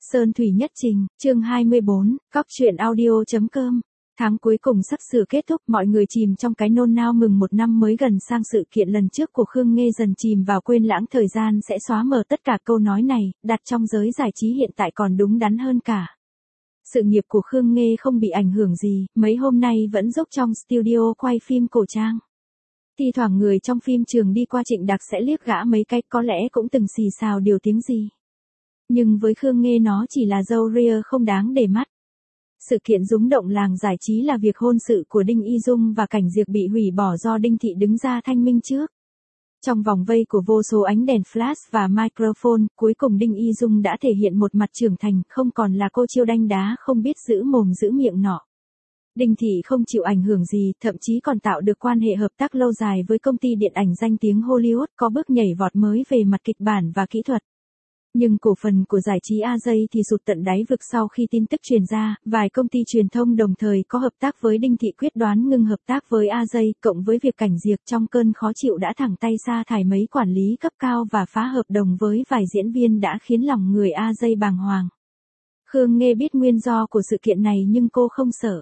Sơn Thủy Nhất Trình, chương 24, Cóc truyện audio.com. Tháng cuối cùng sắp sửa kết thúc, mọi người chìm trong cái nôn nao mừng một năm mới gần sang. Sự kiện lần trước của Khương Nghê dần chìm vào quên lãng, thời gian sẽ xóa mờ tất cả. Câu nói này, đặt trong giới giải trí hiện tại còn đúng đắn hơn cả. Sự nghiệp của Khương Nghê không bị ảnh hưởng gì, mấy hôm nay vẫn dốc trong studio quay phim cổ trang. Thi thoảng người trong phim trường đi qua Trịnh Đạc sẽ liếc gã mấy cái, có lẽ cũng từng xì xào điều tiếng gì. Nhưng với Khương Nghê nó chỉ là râu ria không đáng để mắt. Sự kiện rúng động làng giải trí là việc hôn sự của Đinh Y Dung và Cảnh Diệp bị hủy bỏ do Đinh Thị đứng ra thanh minh trước. Trong vòng vây của vô số ánh đèn flash và microphone, cuối cùng Đinh Y Dung đã thể hiện một mặt trưởng thành, không còn là cô chiêu đanh đá không biết giữ mồm giữ miệng nọ. Đinh Thị không chịu ảnh hưởng gì, thậm chí còn tạo được quan hệ hợp tác lâu dài với công ty điện ảnh danh tiếng Hollywood, có bước nhảy vọt mới về mặt kịch bản và kỹ thuật. Nhưng cổ phần của giải trí AJ thì sụt tận đáy vực sau khi tin tức truyền ra, vài công ty truyền thông đồng thời có hợp tác với Đinh Thị quyết đoán ngưng hợp tác với AJ, cộng với việc Cảnh Diệp trong cơn khó chịu đã thẳng tay sa thải mấy quản lý cấp cao và phá hợp đồng với vài diễn viên đã khiến lòng người AJ bàng hoàng. Khương Nghê biết nguyên do của sự kiện này nhưng cô không sợ.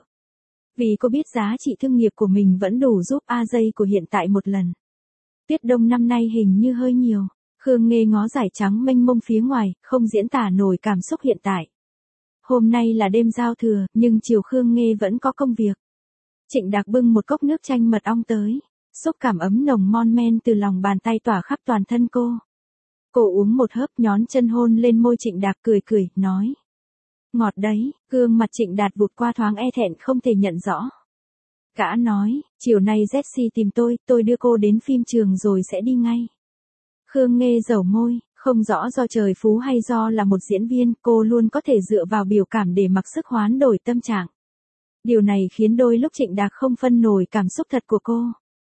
Vì cô biết giá trị thương nghiệp của mình vẫn đủ giúp AJ của hiện tại một lần. Tuyết đông năm nay hình như hơi nhiều. Khương Nghê ngó dải trắng mênh mông phía ngoài, không diễn tả nổi cảm xúc hiện tại. Hôm nay là đêm giao thừa, nhưng chiều Khương Nghê vẫn có công việc. Trịnh Đạc bưng một cốc nước chanh mật ong tới. Xúc cảm ấm nồng mon men từ lòng bàn tay tỏa khắp toàn thân cô. Cô uống một hớp, nhón chân hôn lên môi Trịnh Đạc, cười, nói. Ngọt đấy. Gương mặt Trịnh Đạt vụt qua thoáng e thẹn không thể nhận rõ. Gã nói, chiều nay Jessie tìm tôi đưa cô đến phim trường rồi sẽ đi ngay. Khương Nghê dẩu môi, không rõ do trời phú hay do là một diễn viên, cô luôn có thể dựa vào biểu cảm để mặc sức hoán đổi tâm trạng. Điều này khiến đôi lúc Trịnh Đạc không phân nổi cảm xúc thật của cô.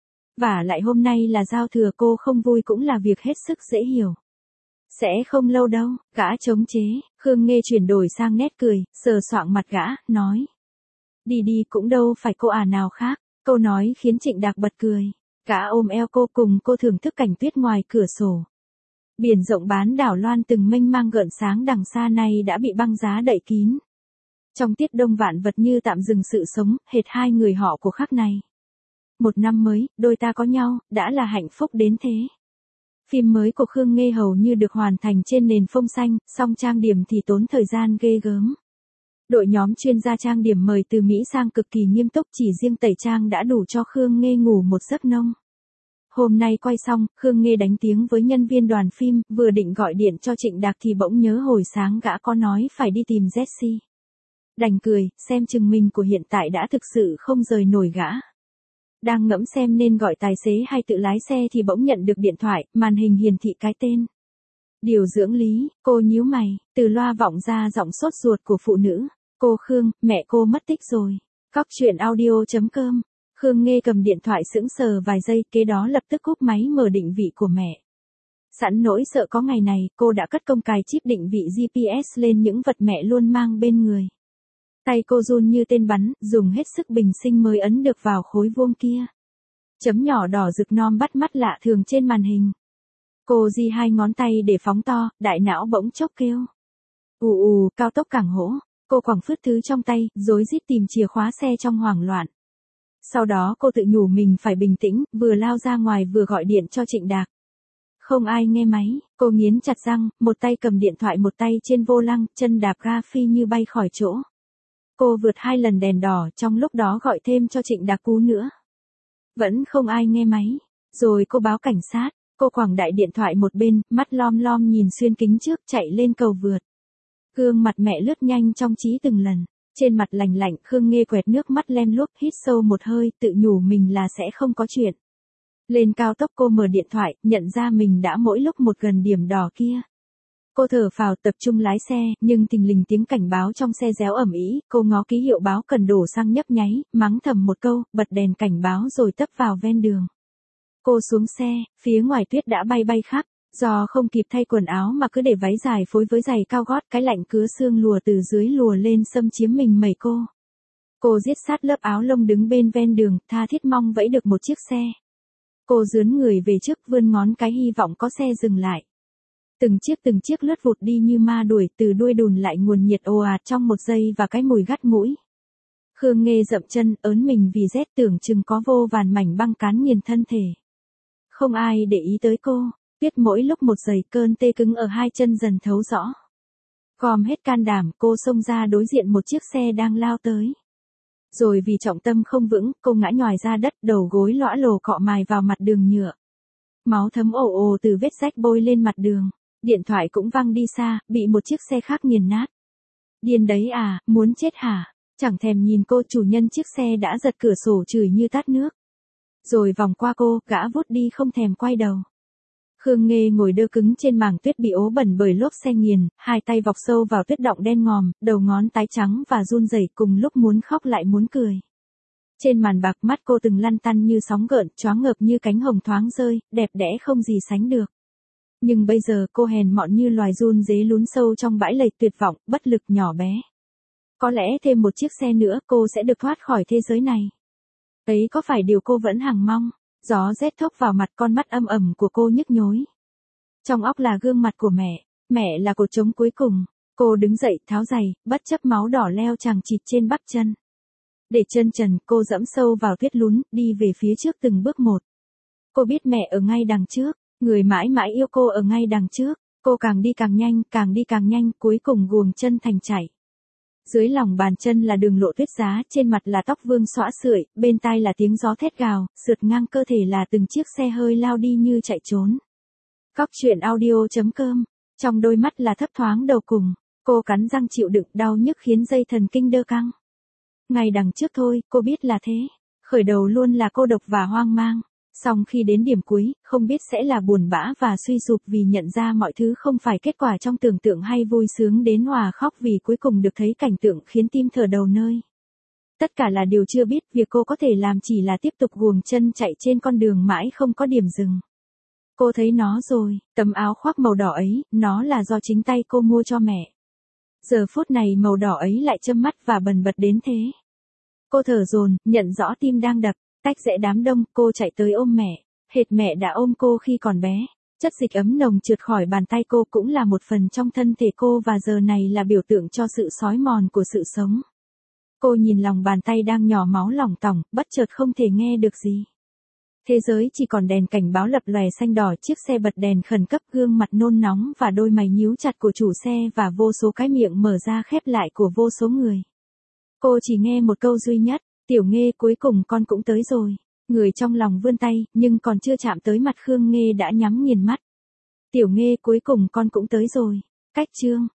Và lại hôm nay là giao thừa, cô không vui cũng là việc hết sức dễ hiểu. Sẽ không lâu đâu, gã chống chế. Khương Nghê chuyển đổi sang nét cười, sờ soạng mặt gã, nói. Đi cũng đâu phải cô nào khác. Câu nói khiến Trịnh Đạc bật cười. Gã ôm eo cô cùng cô thưởng thức cảnh tuyết ngoài cửa sổ. Biển rộng bán đảo Loan từng mênh mang gợn sáng đằng xa này đã bị băng giá đậy kín. Trong tiết đông vạn vật như tạm dừng sự sống, hệt hai người họ của khắc này. Một năm mới, đôi ta có nhau, đã là hạnh phúc đến thế. Phim mới của Khương Nghê hầu như được hoàn thành trên nền phông xanh, song trang điểm thì tốn thời gian ghê gớm. Đội nhóm chuyên gia trang điểm mời từ Mỹ sang cực kỳ nghiêm túc, chỉ riêng tẩy trang đã đủ cho Khương Nghê ngủ một giấc nông. Hôm nay quay xong, Khương Nghê đánh tiếng với nhân viên đoàn phim, vừa định gọi điện cho Trịnh Đạc thì bỗng nhớ hồi sáng gã có nói phải đi tìm Jessie. Đành cười, xem chừng mình của hiện tại đã thực sự không rời nổi gã. Đang ngẫm xem nên gọi tài xế hay tự lái xe thì bỗng nhận được điện thoại, màn hình hiển thị cái tên. Điều dưỡng Lý. Cô nhíu mày, từ loa vọng ra giọng sốt ruột của phụ nữ. Cô Khương, mẹ cô mất tích rồi. Cóc truyện audio.com. Khương Nghê cầm điện thoại sững sờ vài giây, kế đó lập tức cúp máy mở định vị của mẹ. Sẵn nỗi sợ có ngày này, cô đã cất công cài chip định vị GPS lên những vật mẹ luôn mang bên người. Tay cô run như tên bắn, dùng hết sức bình sinh mới ấn được vào khối vuông kia. Chấm nhỏ đỏ rực non bắt mắt lạ thường trên màn hình. Cô di hai ngón tay để phóng to, đại não bỗng chốc kêu. Cao tốc Cảng Hỗ. Cô quẳng phứt thứ trong tay, rối rít tìm chìa khóa xe trong hoảng loạn. Sau đó cô tự nhủ mình phải bình tĩnh, vừa lao ra ngoài vừa gọi điện cho Trịnh Đạc. Không ai nghe máy, cô nghiến chặt răng, một tay cầm điện thoại một tay trên vô lăng, chân đạp ga phi như bay khỏi chỗ. Cô vượt 2 lần đèn đỏ, trong lúc đó gọi thêm cho Trịnh Đạc cú nữa. Vẫn không ai nghe máy. Rồi cô báo cảnh sát, cô quẳng đại điện thoại một bên, mắt lom lom nhìn xuyên kính trước, chạy lên cầu vượt. Gương mặt mẹ lướt nhanh trong trí từng lần. Trên mặt lành lạnh, Khương Nghê quẹt nước mắt lem luốc, hít sâu một hơi, tự nhủ mình là sẽ không có chuyện. Lên cao tốc cô mở điện thoại, nhận ra mình đã mỗi lúc một gần điểm đỏ kia. Cô thở phào tập trung lái xe, nhưng thình lình tiếng cảnh báo trong xe réo ầm ĩ, cô ngó ký hiệu báo cần đổ xăng nhấp nháy, mắng thầm một câu, bật đèn cảnh báo rồi tấp vào ven đường. Cô xuống xe, phía ngoài tuyết đã bay khắp. Do không kịp thay quần áo mà cứ để váy dài phối với giày cao gót, cái lạnh cứa xương lùa từ dưới lùa lên xâm chiếm mình mẩy cô. Cô giết sát lớp áo lông đứng bên ven đường, tha thiết mong vẫy được một chiếc xe. Cô dướn người về trước, vươn ngón cái hy vọng có xe dừng lại. Từng chiếc lướt vụt đi như ma đuổi, từ đuôi đùn lại nguồn nhiệt ồ ạt trong một giây và cái mùi gắt mũi. Khương Nghê dậm chân, ớn mình vì rét, tưởng chừng có vô vàn mảnh băng cán nghiền thân thể. Không ai để ý tới cô, tuyết mỗi lúc một dày, cơn tê cứng ở hai chân dần thấu rõ. Gom hết can đảm, cô xông ra đối diện một chiếc xe đang lao tới. Rồi vì trọng tâm không vững, cô ngã nhòi ra đất, đầu gối lõa lồ cọ mài vào mặt đường nhựa. Máu thấm ồ ồ từ vết rách bôi lên mặt đường. Điện thoại cũng văng đi xa, bị một chiếc xe khác nghiền nát. Điên đấy à, muốn chết hả? Chẳng thèm nhìn cô, chủ nhân chiếc xe đã giật cửa sổ chửi như tát nước. Rồi vòng qua cô, gã vút đi không thèm quay đầu. Khương Nghê ngồi đơ cứng trên mảng tuyết bị ố bẩn bởi lốp xe nghiền, hai tay vọc sâu vào tuyết đọng đen ngòm, đầu ngón tái trắng và run rẩy, cùng lúc muốn khóc lại muốn cười. Trên màn bạc, mắt cô từng lăn tăn như sóng gợn, choáng ngợp như cánh hồng thoáng rơi, đẹp đẽ không gì sánh được. Nhưng bây giờ cô hèn mọn như loài giun dế lún sâu trong bãi lầy, tuyệt vọng, bất lực, nhỏ bé. Có lẽ thêm một chiếc xe nữa cô sẽ được thoát khỏi thế giới này. Ấy có phải điều cô vẫn hằng mong? Gió rét thốc vào mặt, con mắt âm ẩm của cô nhức nhối. Trong óc là gương mặt của mẹ là cột trống cuối cùng. Cô đứng dậy, tháo giày, bất chấp máu đỏ leo chằng chịt trên bắp chân. Để chân trần, cô dẫm sâu vào tuyết lún, đi về phía trước từng bước một. Cô biết mẹ ở ngay đằng trước, người mãi mãi yêu cô ở ngay đằng trước. Cô càng đi càng nhanh, cuối cùng guồng chân thành chảy. Dưới lòng bàn chân là đường lộ tuyết giá, trên mặt là tóc vương xõa sưởi, bên tai là tiếng gió thét gào, sượt ngang cơ thể là từng chiếc xe hơi lao đi như chạy trốn. Cóc truyện audio.com, trong đôi mắt là thấp thoáng đầu cùng, cô cắn răng chịu đựng đau nhức khiến dây thần kinh đơ căng. Ngày đằng trước thôi, cô biết là thế. Khởi đầu luôn là cô độc và hoang mang. Song khi đến điểm cuối, không biết sẽ là buồn bã và suy sụp vì nhận ra mọi thứ không phải kết quả trong tưởng tượng, hay vui sướng đến òa khóc vì cuối cùng được thấy cảnh tượng khiến tim thở đầu nơi. Tất cả là điều chưa biết, việc cô có thể làm chỉ là tiếp tục guồng chân chạy trên con đường mãi không có điểm dừng. Cô thấy nó rồi, tấm áo khoác màu đỏ ấy, nó là do chính tay cô mua cho mẹ. Giờ phút này màu đỏ ấy lại châm mắt và bần bật đến thế. Cô thở dồn, nhận rõ tim đang đập. Tách rẽ đám đông, cô chạy tới ôm mẹ, hệt mẹ đã ôm cô khi còn bé. Chất dịch ấm nồng trượt khỏi bàn tay cô, cũng là một phần trong thân thể cô và giờ này là biểu tượng cho sự xói mòn của sự sống. Cô nhìn lòng bàn tay đang nhỏ máu lỏng tỏng, bất chợt không thể nghe được gì. Thế giới chỉ còn đèn cảnh báo lập lòe xanh đỏ, chiếc xe bật đèn khẩn cấp, gương mặt nôn nóng và đôi mày nhíu chặt của chủ xe và vô số cái miệng mở ra khép lại của vô số người. Cô chỉ nghe một câu duy nhất. Tiểu Nghê, cuối cùng con cũng tới rồi. Người trong lòng vươn tay, nhưng còn chưa chạm tới mặt Khương Nghê đã nhắm nghiền mắt. Tiểu Nghê, cuối cùng con cũng tới rồi. Cách chương.